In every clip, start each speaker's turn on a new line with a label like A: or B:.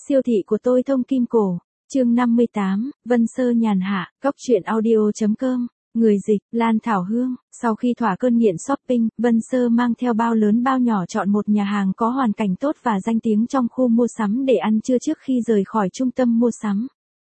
A: Siêu thị của tôi thông kim cổ. Chương 58, Vân Sơ nhàn hạ, Cóc truyện audio.com. Người dịch, Lan Thảo Hương. Sau khi thỏa cơn nghiện shopping, Vân Sơ mang theo bao lớn bao nhỏ chọn một nhà hàng có hoàn cảnh tốt và danh tiếng trong khu mua sắm để ăn trưa trước khi rời khỏi trung tâm mua sắm.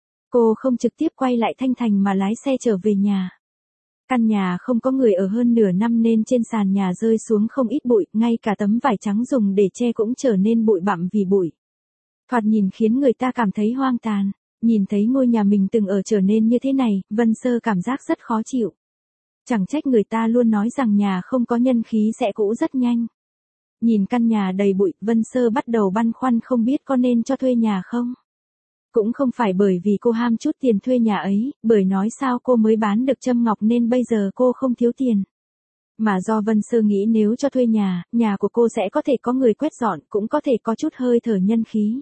A: Cô không trực tiếp quay lại Thanh Thành mà lái xe trở về nhà. Căn nhà không có người ở hơn nửa năm nên trên sàn nhà rơi xuống không ít bụi, ngay cả tấm vải trắng dùng để che cũng trở nên bụi bặm vì bụi. Thoạt nhìn khiến người ta cảm thấy hoang tàn. Nhìn thấy ngôi nhà mình từng ở trở nên như thế này, Vân Sơ cảm giác rất khó chịu. Chẳng trách người ta luôn nói rằng nhà không có nhân khí sẽ cũ rất nhanh. Nhìn căn nhà đầy bụi, Vân Sơ bắt đầu băn khoăn không biết có nên cho thuê nhà không. Cũng không phải bởi vì cô ham chút tiền thuê nhà ấy, bởi nói sao cô mới bán được châm ngọc nên bây giờ cô không thiếu tiền. Mà do Vân Sơ nghĩ nếu cho thuê nhà của cô sẽ có thể có người quét dọn, cũng có thể có chút hơi thở nhân khí.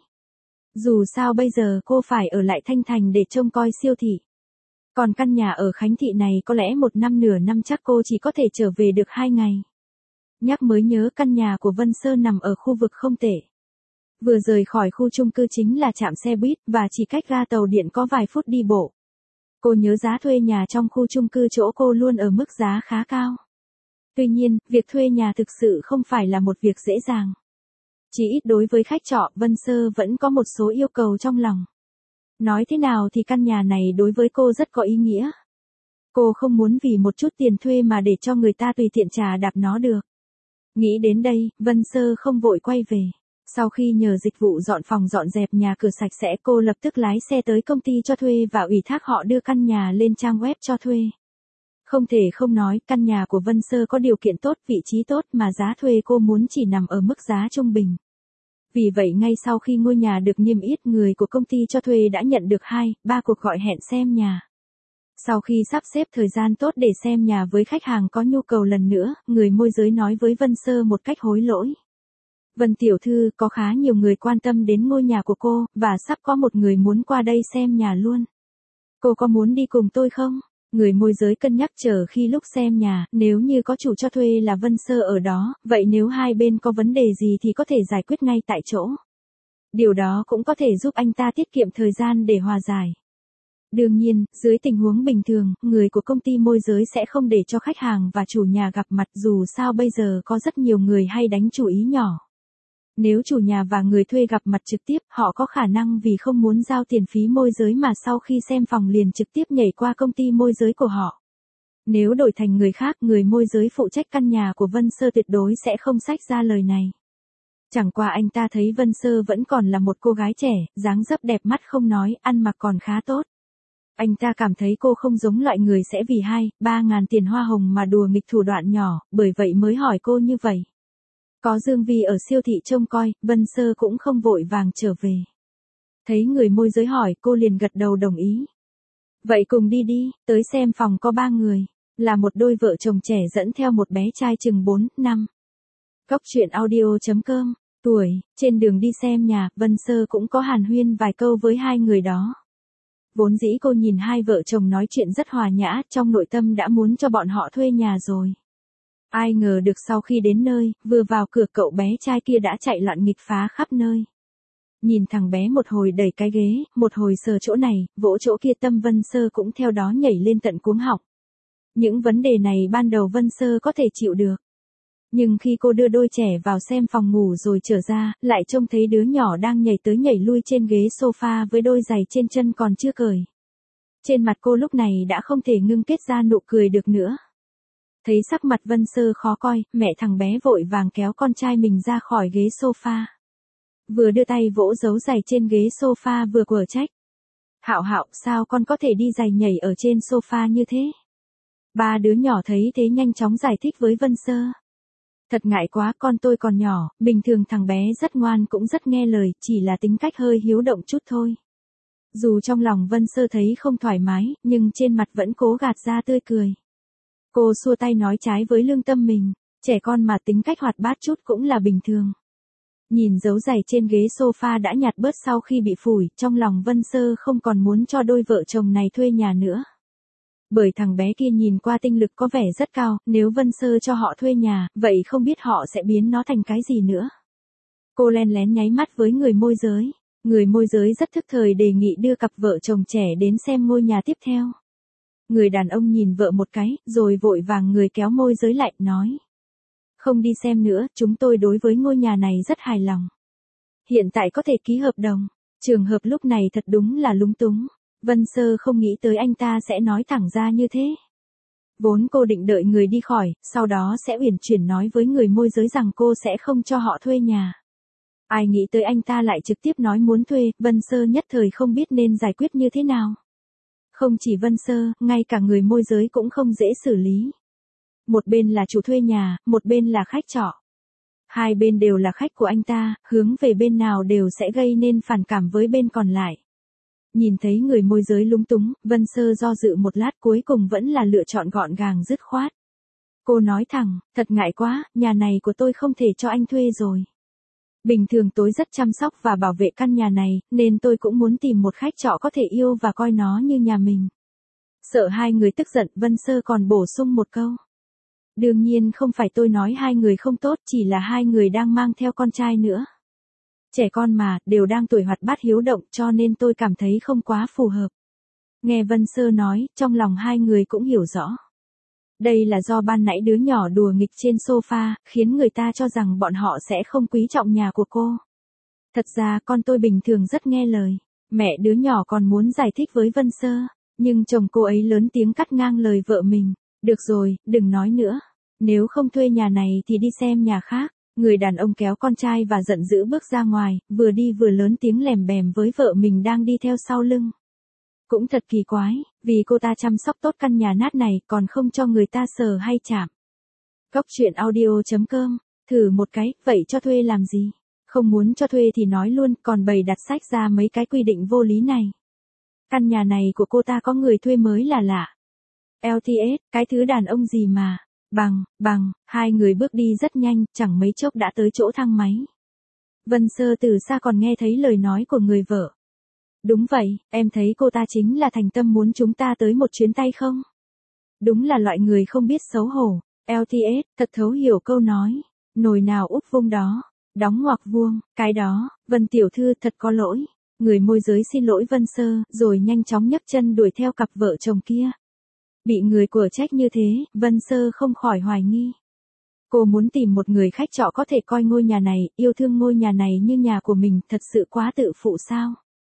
A: Dù sao bây giờ cô phải ở lại Thanh Thành để trông coi siêu thị. Còn căn nhà ở Khánh Thị này có lẽ một năm nửa năm chắc cô chỉ có thể trở về được 2 ngày. Nhắc mới nhớ căn nhà của Vân Sơ nằm ở khu vực không tệ. Vừa rời khỏi khu chung cư chính là trạm xe buýt và chỉ cách ga tàu điện có vài phút đi bộ. Cô nhớ giá thuê nhà trong khu chung cư chỗ cô luôn ở mức giá khá cao. Tuy nhiên, việc thuê nhà thực sự không phải là một việc dễ dàng. Chỉ ít đối với khách trọ, Vân Sơ vẫn có một số yêu cầu trong lòng. Nói thế nào thì căn nhà này đối với cô rất có ý nghĩa. Cô không muốn vì một chút tiền thuê mà để cho người ta tùy tiện trà đạp nó được. Nghĩ đến đây, Vân Sơ không vội quay về. Sau khi nhờ dịch vụ dọn phòng dọn dẹp nhà cửa sạch sẽ, cô lập tức lái xe tới công ty cho thuê và ủy thác họ đưa căn nhà lên trang web cho thuê. Không thể không nói, căn nhà của Vân Sơ có điều kiện tốt, vị trí tốt mà giá thuê cô muốn chỉ nằm ở mức giá trung bình. Vì vậy ngay sau khi ngôi nhà được niêm yết, người của công ty cho thuê đã nhận được 2-3 cuộc gọi hẹn xem nhà. Sau khi sắp xếp thời gian tốt để xem nhà với khách hàng có nhu cầu lần nữa, người môi giới nói với Vân Sơ một cách hối lỗi. Vân tiểu thư, có khá nhiều người quan tâm đến ngôi nhà của cô, và sắp có một người muốn qua đây xem nhà luôn. Cô có muốn đi cùng tôi không? Người môi giới cân nhắc chờ khi lúc xem nhà, nếu như có chủ cho thuê là Vân Sơ ở đó, vậy nếu hai bên có vấn đề gì thì có thể giải quyết ngay tại chỗ. Điều đó cũng có thể giúp anh ta tiết kiệm thời gian để hòa giải. Đương nhiên, dưới tình huống bình thường, người của công ty môi giới sẽ không để cho khách hàng và chủ nhà gặp mặt, dù sao bây giờ có rất nhiều người hay đánh chủ ý nhỏ. Nếu chủ nhà và người thuê gặp mặt trực tiếp, họ có khả năng vì không muốn giao tiền phí môi giới mà sau khi xem phòng liền trực tiếp nhảy qua công ty môi giới của họ. Nếu đổi thành người khác, người môi giới phụ trách căn nhà của Vân Sơ tuyệt đối sẽ không xách ra lời này. Chẳng qua anh ta thấy Vân Sơ vẫn còn là một cô gái trẻ, dáng dấp đẹp mắt không nói, ăn mặc còn khá tốt. Anh ta cảm thấy cô không giống loại người sẽ vì 2-3 ngàn tiền hoa hồng mà đùa nghịch thủ đoạn nhỏ, bởi vậy mới hỏi cô như vậy. Có Dương Vi ở siêu thị trông coi, Vân Sơ cũng không vội vàng trở về. Thấy người môi giới hỏi, cô liền gật đầu đồng ý. Vậy cùng đi đi, tới xem phòng có 3 người, là một đôi vợ chồng trẻ dẫn theo một bé trai chừng 4 năm. Cóc truyện audio.com. Tuổi, trên đường đi xem nhà, Vân Sơ cũng có hàn huyên vài câu với hai người đó. Vốn dĩ cô nhìn hai vợ chồng nói chuyện rất hòa nhã, trong nội tâm đã muốn cho bọn họ thuê nhà rồi. Ai ngờ được sau khi đến nơi, vừa vào cửa cậu bé trai kia đã chạy loạn nghịch phá khắp nơi. Nhìn thằng bé một hồi đẩy cái ghế, một hồi sờ chỗ này, vỗ chỗ kia, tâm Vân Sơ cũng theo đó nhảy lên tận cuống họng. Những vấn đề này ban đầu Vân Sơ có thể chịu được. Nhưng khi cô đưa đôi trẻ vào xem phòng ngủ rồi trở ra, lại trông thấy đứa nhỏ đang nhảy tới nhảy lui trên ghế sofa với đôi giày trên chân còn chưa cởi. Trên mặt cô lúc này đã không thể ngưng kết ra nụ cười được nữa. Thấy sắc mặt Vân Sơ khó coi, mẹ thằng bé vội vàng kéo con trai mình ra khỏi ghế sofa. Vừa đưa tay vỗ dấu giày trên ghế sofa vừa quở trách. Hạo Hạo, sao con có thể đi giày nhảy ở trên sofa như thế? Ba đứa nhỏ thấy thế nhanh chóng giải thích với Vân Sơ. Thật ngại quá, con tôi còn nhỏ, bình thường thằng bé rất ngoan cũng rất nghe lời, chỉ là tính cách hơi hiếu động chút thôi. Dù trong lòng Vân Sơ thấy không thoải mái, nhưng trên mặt vẫn cố gạt ra tươi cười. Cô xua tay nói trái với lương tâm mình, trẻ con mà tính cách hoạt bát chút cũng là bình thường. Nhìn dấu giày trên ghế sofa đã nhạt bớt sau khi bị phủi, trong lòng Vân Sơ không còn muốn cho đôi vợ chồng này thuê nhà nữa. Bởi thằng bé kia nhìn qua tinh lực có vẻ rất cao, nếu Vân Sơ cho họ thuê nhà, vậy không biết họ sẽ biến nó thành cái gì nữa. Cô len lén nháy mắt với người môi giới. Người môi giới rất thức thời đề nghị đưa cặp vợ chồng trẻ đến xem ngôi nhà tiếp theo. Người đàn ông nhìn vợ một cái, rồi vội vàng người kéo môi giới lại, nói. Không đi xem nữa, chúng tôi đối với ngôi nhà này rất hài lòng. Hiện tại có thể ký hợp đồng. Trường hợp lúc này thật đúng là lúng túng. Vân Sơ không nghĩ tới anh ta sẽ nói thẳng ra như thế. Vốn cô định đợi người đi khỏi, sau đó sẽ uyển chuyển nói với người môi giới rằng cô sẽ không cho họ thuê nhà. Ai nghĩ tới anh ta lại trực tiếp nói muốn thuê, Vân Sơ nhất thời không biết nên giải quyết như thế nào. Không chỉ Vân Sơ, ngay cả người môi giới cũng không dễ xử lý. Một bên là chủ thuê nhà, một bên là khách trọ. Hai bên đều là khách của anh ta, hướng về bên nào đều sẽ gây nên phản cảm với bên còn lại. Nhìn thấy người môi giới lúng túng, Vân Sơ do dự một lát cuối cùng vẫn là lựa chọn gọn gàng dứt khoát. Cô nói thẳng, thật ngại quá, nhà này của tôi không thể cho anh thuê rồi. Bình thường tôi rất chăm sóc và bảo vệ căn nhà này, nên tôi cũng muốn tìm một khách trọ có thể yêu và coi nó như nhà mình. Sợ hai người tức giận, Vân Sơ còn bổ sung một câu. Đương nhiên không phải tôi nói hai người không tốt, chỉ là hai người đang mang theo con trai nữa. Trẻ con mà, đều đang tuổi hoạt bát hiếu động, cho nên tôi cảm thấy không quá phù hợp. Nghe Vân Sơ nói, trong lòng hai người cũng hiểu rõ. Đây là do ban nãy đứa nhỏ đùa nghịch trên sofa, khiến người ta cho rằng bọn họ sẽ không quý trọng nhà của cô. Thật ra con tôi bình thường rất nghe lời. Mẹ đứa nhỏ còn muốn giải thích với Vân Sơ, nhưng chồng cô ấy lớn tiếng cắt ngang lời vợ mình. Được rồi, đừng nói nữa. Nếu không thuê nhà này thì đi xem nhà khác. Người đàn ông kéo con trai và giận dữ bước ra ngoài, vừa đi vừa lớn tiếng lèm bèm với vợ mình đang đi theo sau lưng. Cũng thật kỳ quái, vì cô ta chăm sóc tốt căn nhà nát này còn không cho người ta sờ hay chạm. Cóc truyện audio.com, thử một cái, vậy cho thuê làm gì? Không muốn cho thuê thì nói luôn, còn bày đặt sách ra mấy cái quy định vô lý này. Căn nhà này của cô ta có người thuê mới là lạ. LTS, cái thứ đàn ông gì mà. Hai người bước đi rất nhanh, chẳng mấy chốc đã tới chỗ thang máy. Vân Sơ từ xa còn nghe thấy lời nói của người vợ. Đúng vậy, em thấy cô ta chính là thành tâm muốn chúng ta tới một chuyến tay không? Đúng là loại người không biết xấu hổ. LTS, thật thấu hiểu câu nói. Nồi nào úp vung đó, đóng ngoặc vuông, cái đó, Vân tiểu thư thật có lỗi. Người môi giới xin lỗi Vân Sơ, rồi nhanh chóng nhấc chân đuổi theo cặp vợ chồng kia. Bị người của trách như thế, Vân Sơ không khỏi hoài nghi. Cô muốn tìm một người khách trọ có thể coi ngôi nhà này, yêu thương ngôi nhà này như nhà của mình, thật sự quá tự phụ sao?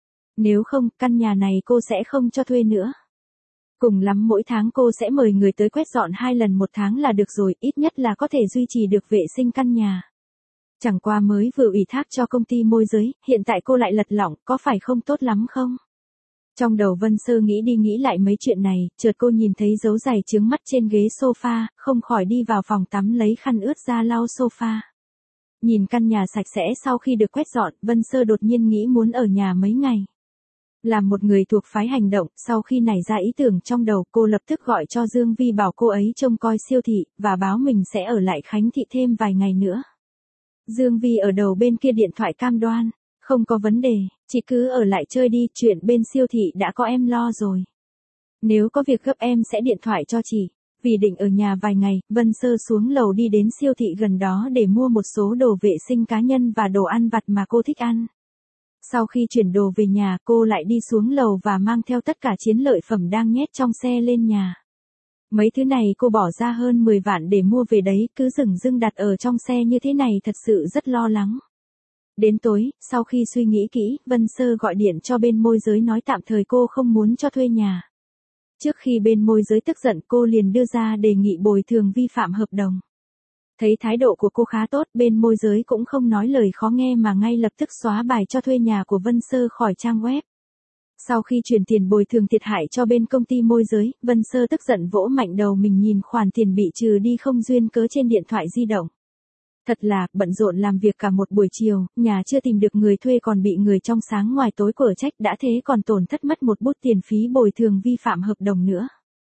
A: Nếu không, căn nhà này cô sẽ không cho thuê nữa. Cùng lắm mỗi tháng cô sẽ mời người tới quét dọn 2 lần một tháng là được rồi, ít nhất là có thể duy trì được vệ sinh căn nhà. Chẳng qua mới vừa ủy thác cho công ty môi giới, hiện tại cô lại lật lọng, có phải không tốt lắm không? Trong đầu Vân Sơ nghĩ đi nghĩ lại mấy chuyện này, chợt cô nhìn thấy dấu giày chướng mắt trên ghế sofa, không khỏi đi vào phòng tắm lấy khăn ướt ra lau sofa. Nhìn căn nhà sạch sẽ sau khi được quét dọn, Vân Sơ đột nhiên nghĩ muốn ở nhà mấy ngày. Làm một người thuộc phái hành động, sau khi nảy ra ý tưởng trong đầu, cô lập tức gọi cho Dương Vi bảo cô ấy trông coi siêu thị, và báo mình sẽ ở lại Khánh Thị thêm vài ngày nữa. Dương Vi ở đầu bên kia điện thoại cam đoan. Không có vấn đề, chị cứ ở lại chơi đi, chuyện bên siêu thị đã có em lo rồi. Nếu có việc gấp em sẽ điện thoại cho chị. Vì định ở nhà vài ngày, Vân Sơ xuống lầu đi đến siêu thị gần đó để mua một số đồ vệ sinh cá nhân và đồ ăn vặt mà cô thích ăn. Sau khi chuyển đồ về nhà, cô lại đi xuống lầu và mang theo tất cả chiến lợi phẩm đang nhét trong xe lên nhà. Mấy thứ này cô bỏ ra hơn 10 vạn để mua về đấy, cứ dửng dưng đặt ở trong xe như thế này thật sự rất lo lắng. Đến tối, sau khi suy nghĩ kỹ, Vân Sơ gọi điện cho bên môi giới nói tạm thời cô không muốn cho thuê nhà. Trước khi bên môi giới tức giận, cô liền đưa ra đề nghị bồi thường vi phạm hợp đồng. Thấy thái độ của cô khá tốt, bên môi giới cũng không nói lời khó nghe mà ngay lập tức xóa bài cho thuê nhà của Vân Sơ khỏi trang web. Sau khi chuyển tiền bồi thường thiệt hại cho bên công ty môi giới, Vân Sơ tức giận vỗ mạnh đầu mình nhìn khoản tiền bị trừ đi không duyên cớ trên điện thoại di động. Thật là, bận rộn làm việc cả một buổi chiều, nhà chưa tìm được người thuê còn bị người trong sáng ngoài tối của trách, đã thế còn tổn thất mất một bút tiền phí bồi thường vi phạm hợp đồng nữa.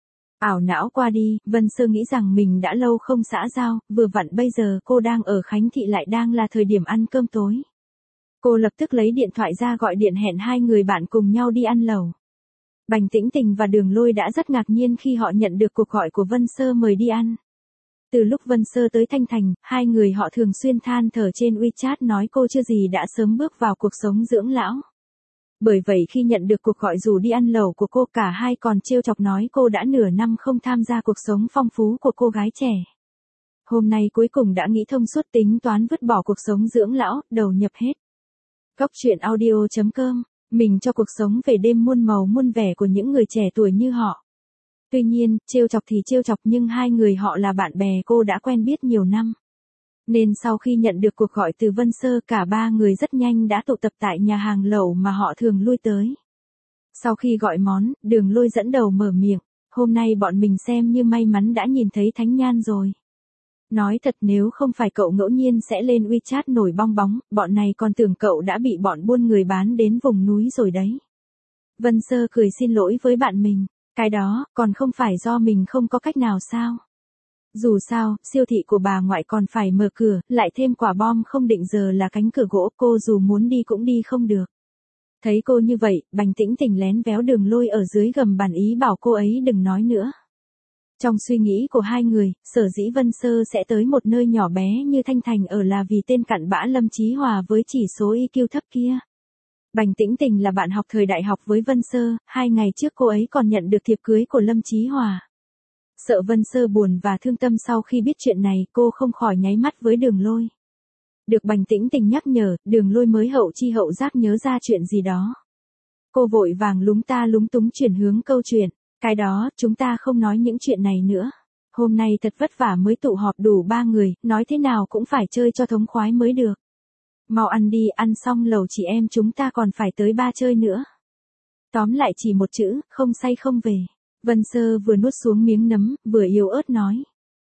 A: Ảo não qua đi, Vân Sơ nghĩ rằng mình đã lâu không xã giao, vừa vặn bây giờ cô đang ở Khánh Thị lại đang là thời điểm ăn cơm tối. Cô lập tức lấy điện thoại ra gọi điện hẹn hai người bạn cùng nhau đi ăn lẩu. Bành Tĩnh Tình và Đường Lôi đã rất ngạc nhiên khi họ nhận được cuộc gọi của Vân Sơ mời đi ăn. Từ lúc Vân Sơ tới Thanh Thành, hai người họ thường xuyên than thở trên WeChat nói cô chưa gì đã sớm bước vào cuộc sống dưỡng lão. Bởi vậy khi nhận được cuộc gọi rủ đi ăn lẩu của cô, cả hai còn trêu chọc nói cô đã nửa năm không tham gia cuộc sống phong phú của cô gái trẻ. Hôm nay cuối cùng đã nghĩ thông suốt, tính toán vứt bỏ cuộc sống dưỡng lão, đầu nhập hết. Góc truyện audio.com, mình cho cuộc sống về đêm muôn màu muôn vẻ của những người trẻ tuổi như họ. Tuy nhiên, trêu chọc thì trêu chọc nhưng hai người họ là bạn bè, cô đã quen biết nhiều năm. Nên sau khi nhận được cuộc gọi từ Vân Sơ, cả ba người rất nhanh đã tụ tập tại nhà hàng lẩu mà họ thường lui tới. Sau khi gọi món, Đường Lôi dẫn đầu mở miệng, hôm nay bọn mình xem như may mắn đã nhìn thấy Thánh Nhan rồi. Nói thật, nếu không phải cậu ngẫu nhiên sẽ lên WeChat nổi bong bóng, bọn này còn tưởng cậu đã bị bọn buôn người bán đến vùng núi rồi đấy. Vân Sơ cười xin lỗi với bạn mình, cái đó, còn không phải do mình không có cách nào sao? Dù sao, siêu thị của bà ngoại còn phải mở cửa, lại thêm quả bom không định giờ là cánh cửa gỗ, cô dù muốn đi cũng đi không được. Thấy cô như vậy, Bành Tĩnh Tình lén véo Đường Lôi ở dưới gầm bàn, ý bảo cô ấy đừng nói nữa. Trong suy nghĩ của hai người, sở dĩ Vân Sơ sẽ tới một nơi nhỏ bé như Thanh Thành ở là vì tên cặn bã Lâm Chí Hòa với chỉ số IQ thấp kia. Bành Tĩnh Tình là bạn học thời đại học với Vân Sơ, 2 ngày trước cô ấy còn nhận được thiệp cưới của Lâm Chí Hòa. Sợ Vân Sơ buồn và thương tâm sau khi biết chuyện này, cô không khỏi nháy mắt với Đường Lôi. Được Bành Tĩnh Tình nhắc nhở, Đường Lôi mới hậu chi hậu giác nhớ ra chuyện gì đó. Cô vội vàng lúng ta lúng túng chuyển hướng câu chuyện, cái đó, chúng ta không nói những chuyện này nữa. Hôm nay thật vất vả mới tụ họp đủ 3 người, nói thế nào cũng phải chơi cho thống khoái mới được. Mau ăn đi, ăn xong lẩu chị em chúng ta còn phải tới ba chơi nữa. Tóm lại chỉ một chữ, không say không về. Vân Sơ vừa nuốt xuống miếng nấm, vừa yếu ớt nói.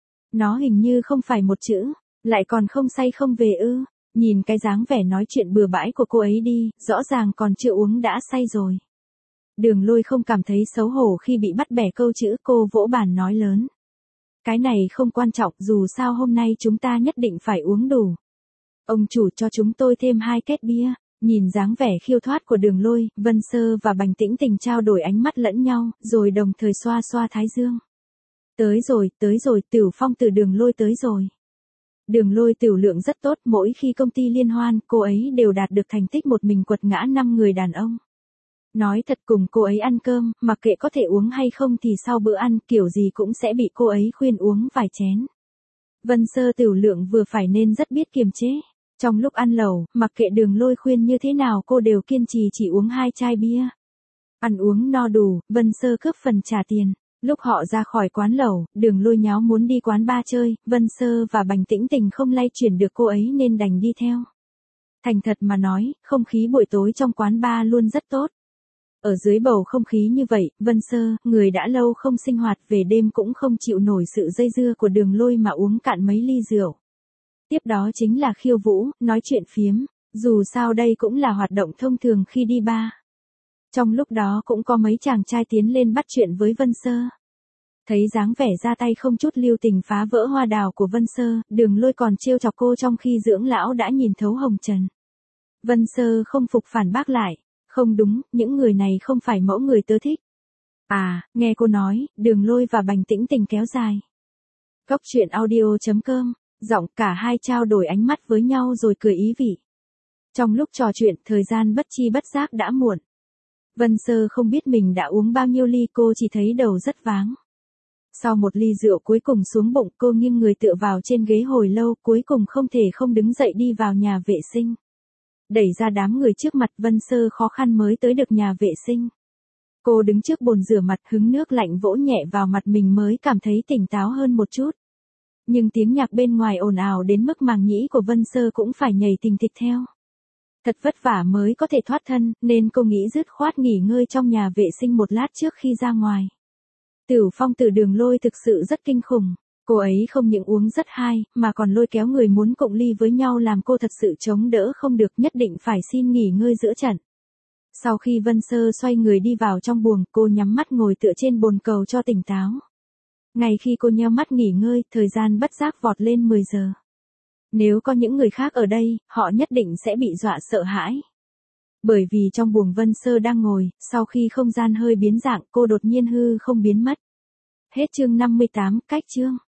A: Nó hình như không phải một chữ, lại còn không say không về ư. Nhìn cái dáng vẻ nói chuyện bừa bãi của cô ấy đi, rõ ràng còn chưa uống đã say rồi. Đường Lôi không cảm thấy xấu hổ khi bị bắt bẻ câu chữ, cô vỗ bàn nói lớn. Cái này không quan trọng, dù sao hôm nay chúng ta nhất định phải uống đủ. Ông chủ cho chúng tôi thêm 2 két bia. Nhìn dáng vẻ khiêu thoát của Đường Lôi, Vân Sơ và Bành Tĩnh Tình trao đổi ánh mắt lẫn nhau, rồi đồng thời xoa xoa thái dương. Tới rồi, Tửu Phong từ Đường Lôi tới rồi. Đường Lôi tiểu lượng rất tốt, mỗi khi công ty liên hoan, cô ấy đều đạt được thành tích một mình quật ngã 5 người đàn ông. Nói thật, cùng cô ấy ăn cơm, mặc kệ có thể uống hay không thì sau bữa ăn, kiểu gì cũng sẽ bị cô ấy khuyên uống vài chén. Vân Sơ tiểu lượng vừa phải nên rất biết kiềm chế. Trong lúc ăn lẩu, mặc kệ Đường Lôi khuyên như thế nào cô đều kiên trì chỉ uống 2 chai bia. Ăn uống no đủ, Vân Sơ cướp phần trả tiền. Lúc họ ra khỏi quán lẩu, Đường Lôi nháo muốn đi quán bar chơi, Vân Sơ và Bành Tĩnh Tình không lay chuyển được cô ấy nên đành đi theo. Thành thật mà nói, không khí buổi tối trong quán bar luôn rất tốt. Ở dưới bầu không khí như vậy, Vân Sơ, người đã lâu không sinh hoạt về đêm cũng không chịu nổi sự dây dưa của Đường Lôi mà uống cạn mấy ly rượu. Tiếp đó chính là khiêu vũ, nói chuyện phiếm, dù sao đây cũng là hoạt động thông thường khi đi bar. Trong lúc đó cũng có mấy chàng trai tiến lên bắt chuyện với Vân Sơ. Thấy dáng vẻ ra tay không chút lưu tình phá vỡ hoa đào của Vân Sơ, Đường Lôi còn trêu chọc cô trong khi dưỡng lão đã nhìn thấu hồng trần. Vân Sơ không phục phản bác lại, không đúng, những người này không phải mẫu người tớ thích. À, nghe cô nói, Đường Lôi và Bành Tĩnh Tình kéo dài. Góc truyện audio.com, giọng cả hai trao đổi ánh mắt với nhau rồi cười ý vị. Trong lúc trò chuyện, thời gian bất chi bất giác đã muộn. Vân Sơ không biết mình đã uống bao nhiêu ly, cô chỉ thấy đầu rất váng. Sau một ly rượu cuối cùng xuống bụng, cô nghiêng người tựa vào trên ghế hồi lâu, cuối cùng không thể không đứng dậy đi vào nhà vệ sinh. Đẩy ra đám người trước mặt, Vân Sơ khó khăn mới tới được nhà vệ sinh. Cô đứng trước bồn rửa mặt, hứng nước lạnh vỗ nhẹ vào mặt mình mới cảm thấy tỉnh táo hơn một chút. Nhưng tiếng nhạc bên ngoài ồn ào đến mức màng nhĩ của Vân Sơ cũng phải nhảy thình thịch theo. Thật vất vả mới có thể thoát thân, nên cô nghĩ dứt khoát nghỉ ngơi trong nhà vệ sinh một lát trước khi ra ngoài. Tửu Phong từ Đường Lôi thực sự rất kinh khủng. Cô ấy không những uống rất hay, mà còn lôi kéo người muốn cộng ly với nhau làm cô thật sự chống đỡ không được, nhất định phải xin nghỉ ngơi giữa trận. Sau khi Vân Sơ xoay người đi vào trong buồng, cô nhắm mắt ngồi tựa trên bồn cầu cho tỉnh táo. Ngay khi cô nheo mắt nghỉ ngơi, thời gian bất giác vọt lên 10 giờ. Nếu có những người khác ở đây, họ nhất định sẽ bị dọa sợ hãi. Bởi vì trong buồng Vân Sơ đang ngồi, sau khi không gian hơi biến dạng, cô đột nhiên hư không biến mất. Hết chương 58, cách chương.